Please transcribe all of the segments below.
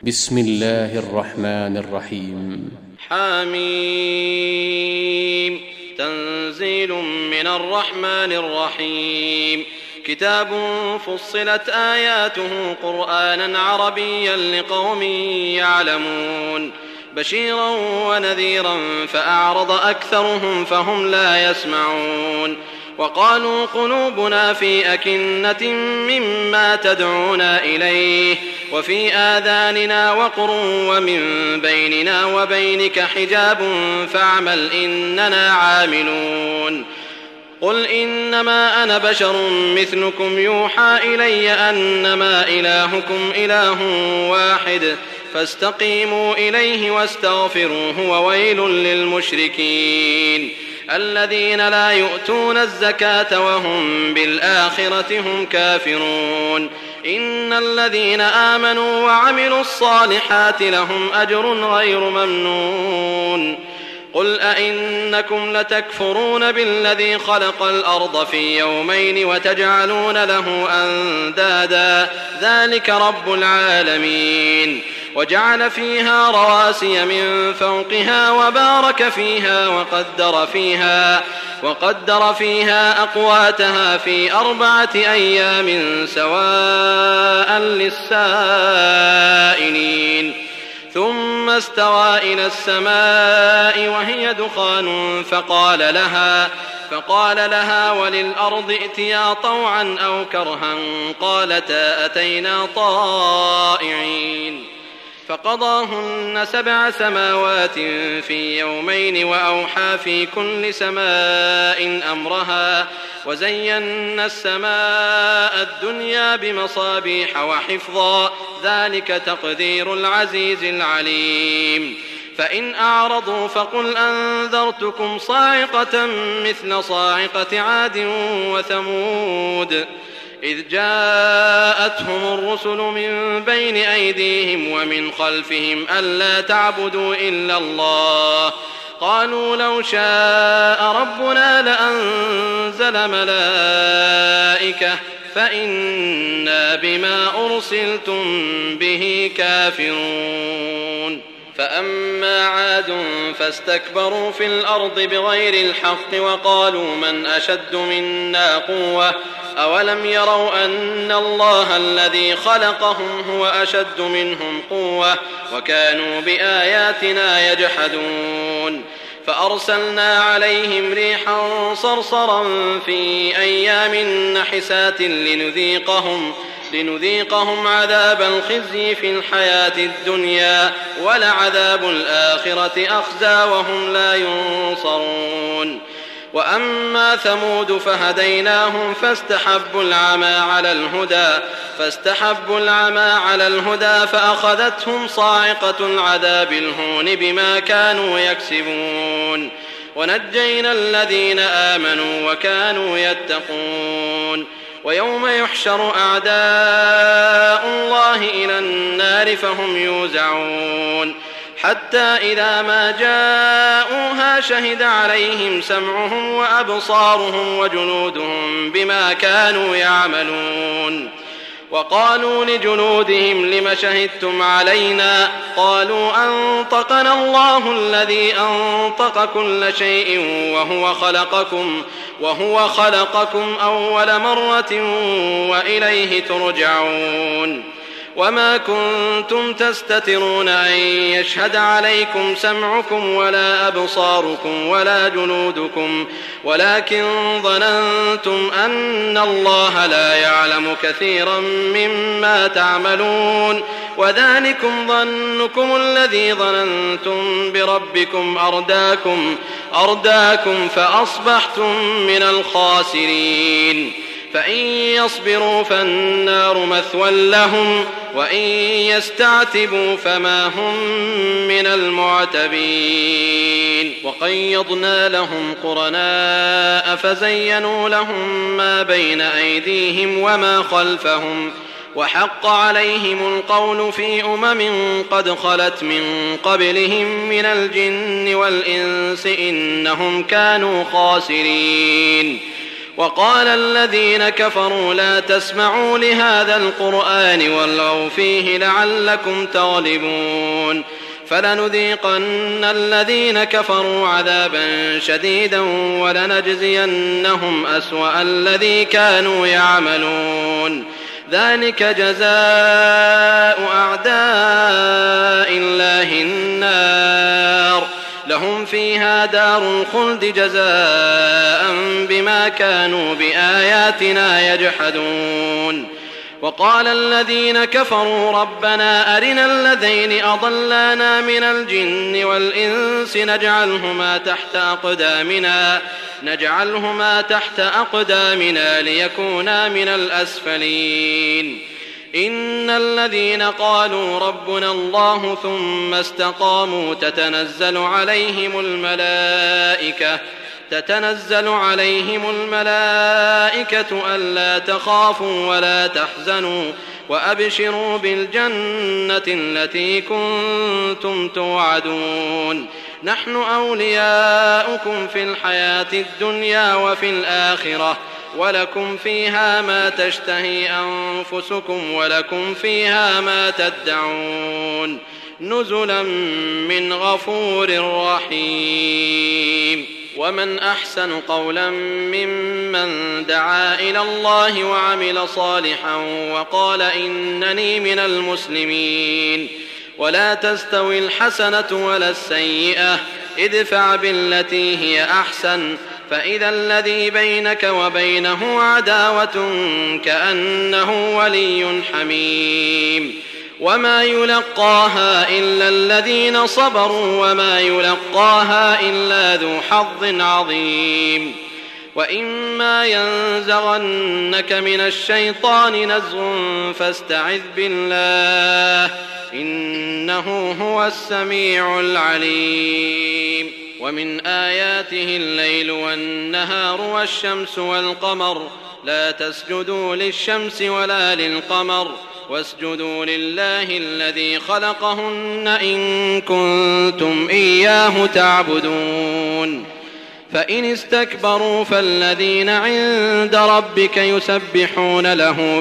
بسم الله الرحمن الرحيم. حميم. تنزيل من الرحمن الرحيم. كتاب فصلت آياته قرآنا عربيا لقوم يعلمون بشيرا ونذيرا فأعرض أكثرهم فهم لا يسمعون وقالوا قلوبنا في أكنة مما تدعونا إليه وفي آذاننا وقر ومن بيننا وبينك حجاب فاعمل إننا عاملون قل إنما أنا بشر مثلكم يوحى إلي أنما إلهكم إله واحد فاستقيموا إليه واستغفروه وويل للمشركين الذين لا يؤتون الزكاة وهم بالآخرة هم كافرون إن الذين آمنوا وعملوا الصالحات لهم أجر غير ممنون قل أئنكم لتكفرون بالذي خلق الأرض في يومين وتجعلون له أندادا ذلك رب العالمين وجعل فيها رواسي من فوقها وبارك فيها وقدر فيها أقواتها في 4 أيام سواء للسائلين ثم استوى إلى السماء وهي دخان فقال لها وللأرض ائتيا طوعا أو كرها قالتا أتينا طائعين فقضاهن 7 سماوات في يومين وأوحى في كل سماء أمرها وزينا السماء الدنيا بمصابيح وحفظا ذلك تقدير العزيز العليم فإن أعرضوا فقل أنذرتكم صاعقة مثل صاعقة عاد وثمود إذ جاءتهم الرسل من بين أيديهم ومن خلفهم ألا تعبدوا إلا الله قالوا لو شاء ربنا لأنزل ملائكة فإنا بما أرسلتم به كافرون فأما عاد فاستكبروا في الأرض بغير الحق وقالوا من أشد منا قوة أولم يروا أن الله الذي خلقهم هو أشد منهم قوة وكانوا بآياتنا يجحدون فأرسلنا عليهم ريحا صرصرا في أيام نحسات لنذيقهم عذاب الخزي في الحياة الدنيا ولعذاب الآخرة أخزى وهم لا ينصرون وأما ثمود فهديناهم فاستحبوا العمى على الهدى فأخذتهم صاعقة العذاب الهون بما كانوا يكسبون ونجينا الذين آمنوا وكانوا يتقون ويوم يحشر أعداء الله إلى النار فهم يوزعون حتى إذا ما جاءوها شهد عليهم سمعهم وأبصارهم وجلودهم بما كانوا يعملون وقالوا لجلودهم لم شهدتم علينا قالوا أنطقنا الله الذي أنطق كل شيء وهو خلقكم أول مرة وإليه ترجعون وما كنتم تستترون أن يشهد عليكم سمعكم ولا أبصاركم ولا جلودكم ولكن ظننتم أن الله لا يعلم كثيرا مما تعملون وذلكم ظنكم الذي ظننتم بربكم أرداكم فأصبحتم من الخاسرين فإن يصبروا فالنار مثوى لهم وإن يستعتبوا فما هم من المعتبين وقيضنا لهم قرناء فزينوا لهم ما بين أيديهم وما خلفهم وحق عليهم القول في قد خلت من قبلهم من الجن والإنس إنهم كانوا خاسرين وقال الذين كفروا لا تسمعوا لهذا القرآن والغوا فيه لعلكم تغلبون فلنذيقن الذين كفروا عذابا شديدا ولنجزينهم أسوأ الذي كانوا يعملون ذلك جزاء أعداء الله النار لهم فيها دار الخلد جزاء بما كانوا بآياتنا يجحدون وقال الذين كفروا ربنا أرنا الذين أضلانا من الجن والإنس نجعلهما تحت أقدامنا ليكونا من الأسفلين إن الذين قالوا ربنا الله ثم استقاموا تتنزل عليهم الملائكة ألا تخافوا ولا تحزنوا وأبشروا بالجنة التي كنتم توعدون نحن أولياؤكم في الحياة الدنيا وفي الآخرة ولكم فيها ما تشتهي أنفسكم ولكم فيها ما تدعون نزلا من غفور رحيم ومن أحسن قولا ممن دعا إلى الله وعمل صالحا وقال إنني من المسلمين ولا تستوي الحسنة ولا السيئة ادفع بالتي هي أحسن فإذا الذي بينك وبينه عداوة كأنه ولي حميم وما يلقاها إلا الذين صبروا وما يلقاها إلا ذو حظ عظيم وإما ينزغنك من الشيطان نزغ فاستعذ بالله إنه هو السميع العليم ومن آياته الليل والنهار والشمس والقمر لا تسجدوا للشمس ولا للقمر واسجدوا لله الذي خلقهن إن كنتم إياه تعبدون فإن استكبروا فالذين عند ربك يسبحون له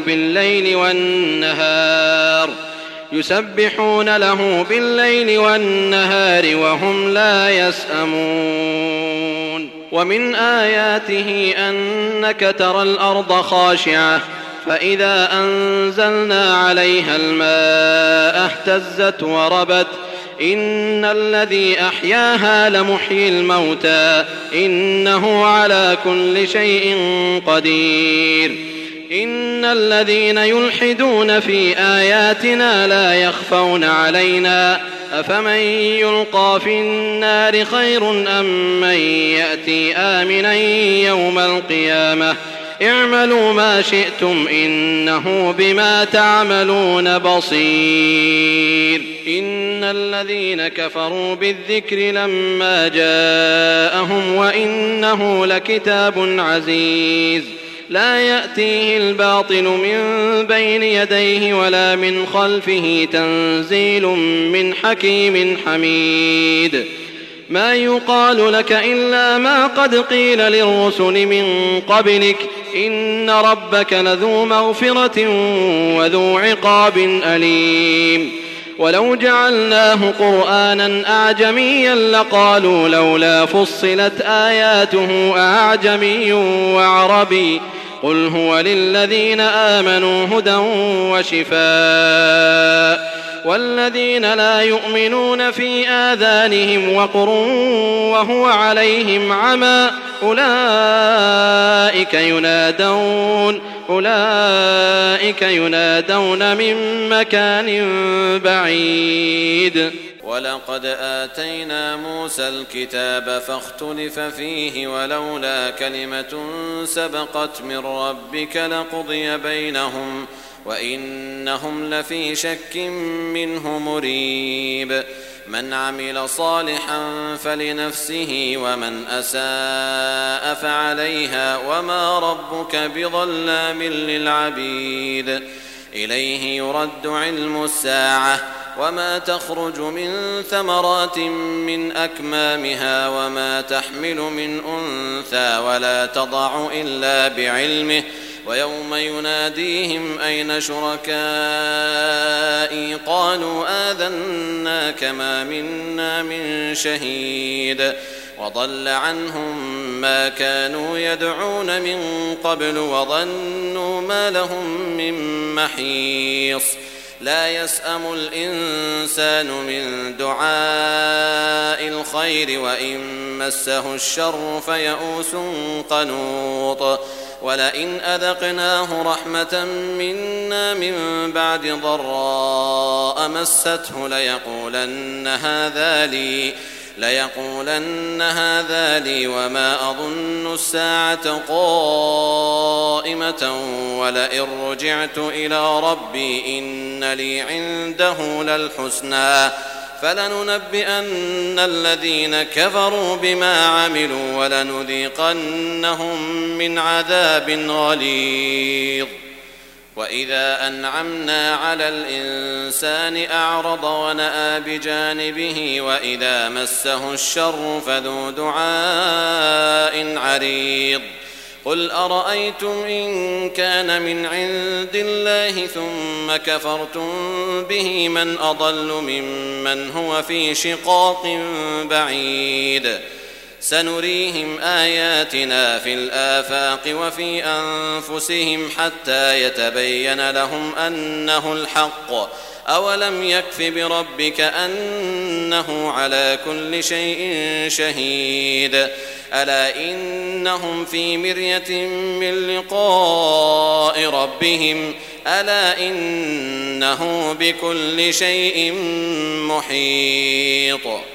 بالليل والنهار وهم لا يسأمون ومن آياته أنك ترى الأرض خاشعة فإذا أنزلنا عليها الماء اهتزت وربت إن الذي أحياها لمحيي الموتى إنه على كل شيء قدير إن الذين يلحدون في آياتنا لا يخفون علينا أفمن يلقى في النار خير أم من يأتي آمنا يوم القيامة اعملوا ما شئتم إنه بما تعملون بصير إن الذين كفروا بالذكر لما جاءهم وإنه لكتاب عزيز لا يأتيه الباطل من بين يديه ولا من خلفه تنزيل من حكيم حميد ما يقال لك إلا ما قد قيل للرسل من قبلك إن ربك لذو مغفرة وذو عقاب أليم ولو جعلناه قرآنا أعجميا لقالوا لولا فصلت آياته أعجمي وعربي قل هو للذين آمنوا هدى وشفاء والذين لا يؤمنون في آذانهم وقر وهو عليهم عمى أولئك ينادون من مكان بعيد ولقد آتينا موسى الكتاب فاختلف فيه ولولا كلمة سبقت من ربك لقضي بينهم وإنهم لفي شك منه مريب من عمل صالحا فلنفسه ومن أساء فعليها وما ربك بظلام للعبيد إليه يرد علم الساعة وما تخرج من ثمرات من أكمامها وما تحمل من أنثى ولا تضع إلا بعلمه ويوم يناديهم أين شركائي قالوا آذناك ما منا من شهيد وضل عنهم ما كانوا يدعون من قبل وظنوا ما لهم من محيص لا يسأم الإنسان من دعاء الخير وإن مسه الشر فيئوس قنوط ولئن أذقناه رحمة منا من بعد ضراء مسته ليقولن هذا لي وما أظن الساعة قائمة ولئن رجعت إلى ربي إن لي عنده للحسنى فلننبئن الذين كفروا بما عملوا ولنذيقنهم من عذاب غليظ وإذا أنعمنا على الإنسان أعرض ونأى بجانبه وإذا مسه الشر فذو دعاء عريض قل أرأيتم إن كان من عند الله ثم كفرتم به من أضل ممن هو في شقاق بعيد سنريهم آياتنا في الآفاق وفي أنفسهم حتى يتبين لهم أنه الحق أولم يكف بربك أنه على كل شيء شهيد ألا إنهم في مرية من لقاء ربهم ألا إنه بكل شيء محيط